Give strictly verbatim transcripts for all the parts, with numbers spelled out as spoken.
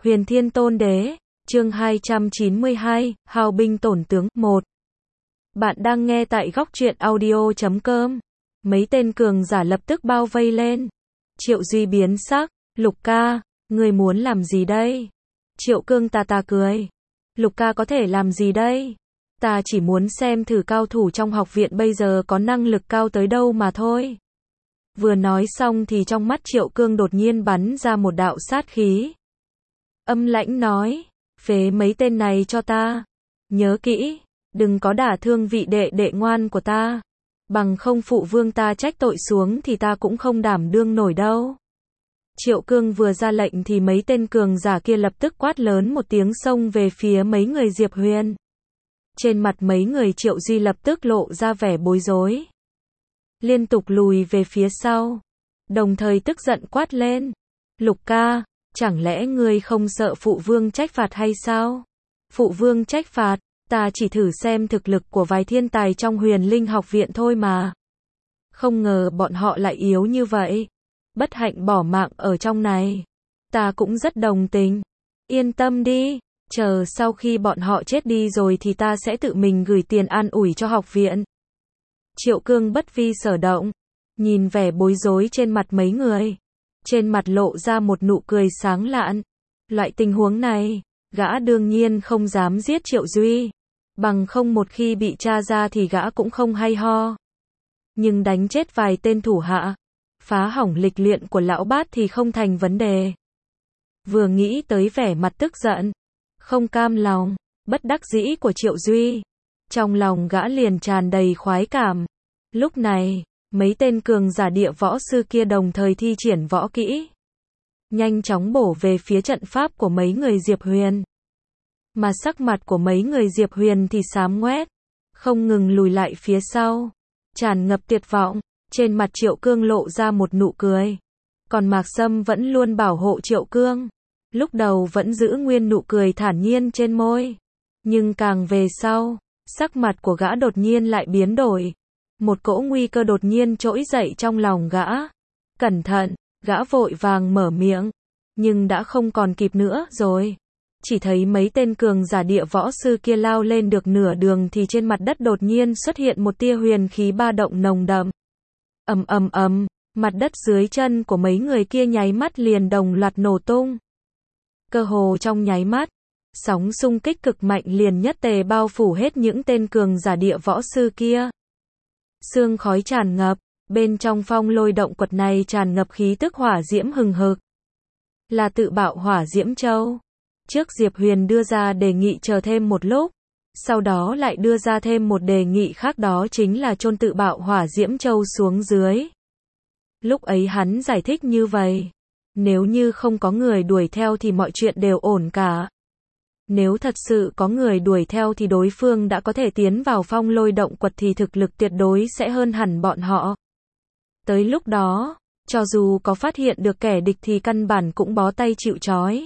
Huyền Thiên Tôn Đế, chương hai trăm chín mươi hai, Hào binh tổn tướng, một. Bạn đang nghe tại góc truyện audio chấm com. Mấy tên cường giả lập tức bao vây lên. Triệu Duy biến sắc, Lục ca, ngươi muốn làm gì đây? Triệu Cương tà tà cười. Lục ca có thể làm gì đây? Ta chỉ muốn xem thử cao thủ trong học viện bây giờ có năng lực cao tới đâu mà thôi. Vừa nói xong thì trong mắt Triệu Cương đột nhiên bắn ra một đạo sát khí. Âm lãnh nói, phế mấy tên này cho ta. Nhớ kỹ, đừng có đả thương vị đệ đệ ngoan của ta. Bằng không phụ vương ta trách tội xuống thì ta cũng không đảm đương nổi đâu. Triệu Cương vừa ra lệnh thì mấy tên cường giả kia lập tức quát lớn một tiếng xông về phía mấy người Diệp Huyền. Trên mặt mấy người Triệu Duy lập tức lộ ra vẻ bối rối. Liên tục lùi về phía sau. Đồng thời tức giận quát lên. Lục ca, chẳng lẽ ngươi không sợ phụ vương trách phạt hay sao? Phụ vương trách phạt, ta chỉ thử xem thực lực của vài thiên tài trong Huyền Linh học viện thôi mà. Không ngờ bọn họ lại yếu như vậy. Bất hạnh bỏ mạng ở trong này. Ta cũng rất đồng tình. Yên tâm đi, chờ sau khi bọn họ chết đi rồi thì ta sẽ tự mình gửi tiền an ủi cho học viện. Triệu Cương bất vi sở động, nhìn vẻ bối rối trên mặt mấy người. Trên mặt lộ ra một nụ cười sáng lạn. Loại tình huống này, gã đương nhiên không dám giết Triệu Duy. Bằng không một khi bị tra ra thì gã cũng không hay ho. Nhưng đánh chết vài tên thủ hạ, phá hỏng lịch luyện của lão bát thì không thành vấn đề. Vừa nghĩ tới vẻ mặt tức giận, không cam lòng, bất đắc dĩ của Triệu Duy, trong lòng gã liền tràn đầy khoái cảm. Lúc này, mấy tên cường giả địa võ sư kia đồng thời thi triển võ kỹ, nhanh chóng bổ về phía trận pháp của mấy người Diệp Huyền. Mà sắc mặt của mấy người Diệp Huyền thì xám ngoét, không ngừng lùi lại phía sau, tràn ngập tuyệt vọng. Trên mặt Triệu Cương lộ ra một nụ cười. Còn Mạc Sâm vẫn luôn bảo hộ Triệu Cương. Lúc đầu vẫn giữ nguyên nụ cười thản nhiên trên môi. Nhưng càng về sau, sắc mặt của gã đột nhiên lại biến đổi. Một cỗ nguy cơ đột nhiên trỗi dậy trong lòng gã. Cẩn thận, gã vội vàng mở miệng. Nhưng đã không còn kịp nữa rồi. Chỉ thấy mấy tên cường giả địa võ sư kia lao lên được nửa đường thì trên mặt đất đột nhiên xuất hiện một tia huyền khí ba động nồng đậm. Ầm ầm ầm, mặt đất dưới chân của mấy người kia nháy mắt liền đồng loạt nổ tung. Cơ hồ trong nháy mắt, sóng xung kích cực mạnh liền nhất tề bao phủ hết những tên cường giả địa võ sư kia. Sương khói tràn ngập, bên trong phong lôi động quật này tràn ngập khí tức hỏa diễm hừng hực. Là tự bạo hỏa diễm châu. Trước Diệp Huyền đưa ra đề nghị chờ thêm một lúc. Sau đó lại đưa ra thêm một đề nghị khác, đó chính là chôn tự bạo hỏa diễm châu xuống dưới. Lúc ấy hắn giải thích như vậy. Nếu như không có người đuổi theo thì mọi chuyện đều ổn cả. Nếu thật sự có người đuổi theo thì đối phương đã có thể tiến vào phong lôi động quật thì thực lực tuyệt đối sẽ hơn hẳn bọn họ. Tới lúc đó, cho dù có phát hiện được kẻ địch thì căn bản cũng bó tay chịu trói.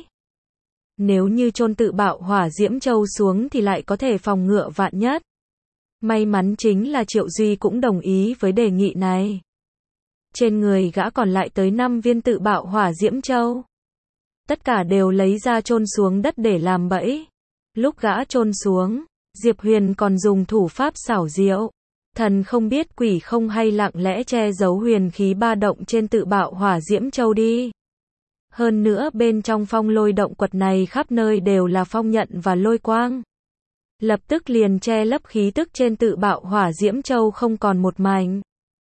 Nếu như chôn tự bạo hỏa diễm châu xuống thì lại có thể phòng ngừa vạn nhất. May mắn chính là Triệu Duy cũng đồng ý với đề nghị này. Trên người gã còn lại tới năm viên tự bạo hỏa diễm châu. Tất cả đều lấy ra chôn xuống đất để làm bẫy. Lúc gã chôn xuống, Diệp Huyền còn dùng thủ pháp xảo diệu. Thần không biết quỷ không hay lặng lẽ che giấu huyền khí ba động trên tự bạo hỏa diễm châu đi. Hơn nữa bên trong phong lôi động quật này khắp nơi đều là phong nhận và lôi quang. Lập tức liền che lấp khí tức trên tự bạo hỏa diễm châu không còn một mảnh.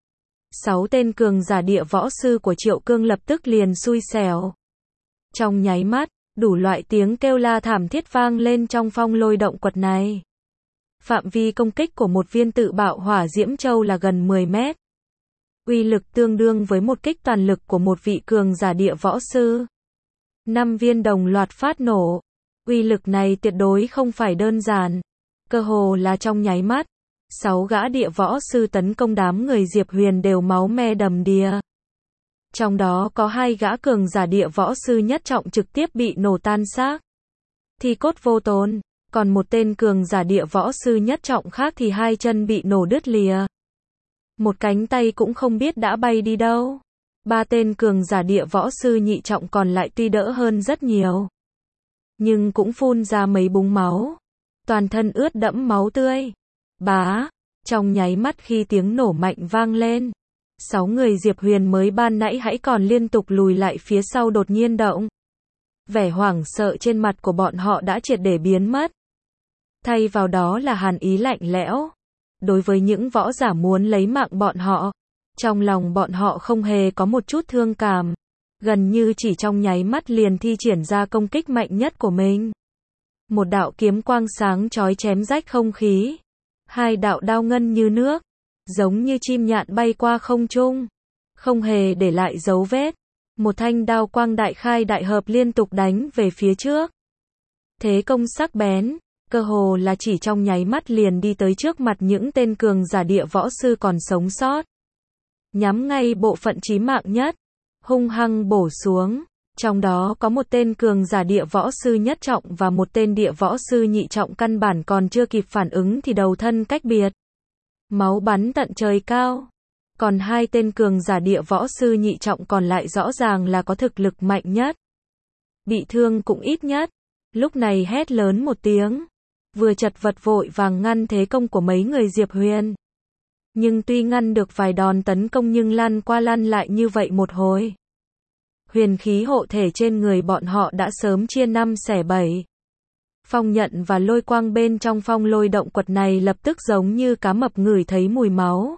Sáu tên cường giả địa võ sư của Triệu Cương lập tức liền xui xẻo. Trong nháy mắt, đủ loại tiếng kêu la thảm thiết vang lên trong phong lôi động quật này. Phạm vi công kích của một viên tự bạo hỏa diễm châu là gần mười mét. Uy lực tương đương với một kích toàn lực của một vị cường giả địa võ sư. Năm viên đồng loạt phát nổ. Uy lực này tuyệt đối không phải đơn giản. Cơ hồ là trong nháy mắt. Sáu gã địa võ sư tấn công đám người Diệp Huyền đều máu me đầm đìa. Trong đó có hai gã cường giả địa võ sư nhất trọng trực tiếp bị nổ tan xác. Thi cốt vô tồn. Còn một tên cường giả địa võ sư nhất trọng khác thì hai chân bị nổ đứt lìa. Một cánh tay cũng không biết đã bay đi đâu. Ba tên cường giả địa võ sư nhị trọng còn lại tuy đỡ hơn rất nhiều. nhưng cũng phun ra mấy búng máu. Toàn thân ướt đẫm máu tươi. Bá, trong nháy mắt khi tiếng nổ mạnh vang lên, sáu người Diệp Huyền mới ban nãy hãy còn liên tục lùi lại phía sau đột nhiên động. Vẻ hoảng sợ trên mặt của bọn họ đã triệt để biến mất. Thay vào đó là hàn ý lạnh lẽo. Đối với những võ giả muốn lấy mạng bọn họ, trong lòng bọn họ không hề có một chút thương cảm. Gần như chỉ trong nháy mắt liền thi triển ra công kích mạnh nhất của mình. Một đạo kiếm quang sáng chói chém rách không khí. Hai đạo đao ngân như nước, giống như chim nhạn bay qua không trung, không hề để lại dấu vết. Một thanh đao quang đại khai đại hợp liên tục đánh về phía trước. Thế công sắc bén, cơ hồ là chỉ trong nháy mắt liền đi tới trước mặt những tên cường giả địa võ sư còn sống sót. Nhắm ngay bộ phận chí mạng nhất, hung hăng bổ xuống. Trong đó có một tên cường giả địa võ sư nhất trọng và một tên địa võ sư nhị trọng căn bản còn chưa kịp phản ứng thì đầu thân cách biệt. Máu bắn tận trời cao. Còn hai tên cường giả địa võ sư nhị trọng còn lại rõ ràng là có thực lực mạnh nhất. Bị thương cũng ít nhất. Lúc này hét lớn một tiếng. Vừa chật vật vội vàng ngăn thế công của mấy người Diệp Huyền. Nhưng tuy ngăn được vài đòn tấn công nhưng lăn qua lăn lại như vậy một hồi. Huyền khí hộ thể trên người bọn họ đã sớm chia năm xẻ bảy. Phong nhận và lôi quang bên trong phong lôi động quật này lập tức giống như cá mập ngửi thấy mùi máu.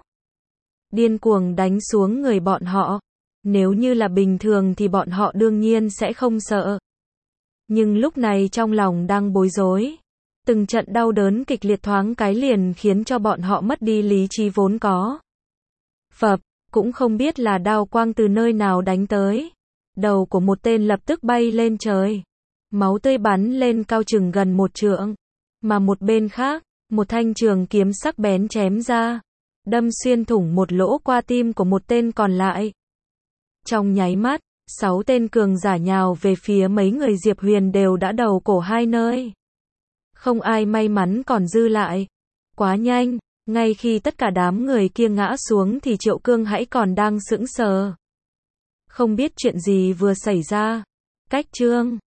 Điên cuồng đánh xuống người bọn họ. Nếu như là bình thường thì bọn họ đương nhiên sẽ không sợ. Nhưng lúc này trong lòng đang bối rối. Từng trận đau đớn kịch liệt thoáng cái liền khiến cho bọn họ mất đi lý trí vốn có. Phập, cũng không biết là đao quang từ nơi nào đánh tới. Đầu của một tên lập tức bay lên trời. Máu tươi bắn lên cao chừng gần một trượng. Mà một bên khác, một thanh trường kiếm sắc bén chém ra. Đâm xuyên thủng một lỗ qua tim của một tên còn lại. Trong nháy mắt, sáu tên cường giả nhào về phía mấy người Diệp Huyền đều đã đầu cổ hai nơi. Không ai may mắn còn dư lại. Quá nhanh, ngay khi tất cả đám người kia ngã xuống thì Triệu Cương hãy còn đang sững sờ. Không biết chuyện gì vừa xảy ra. Cách chương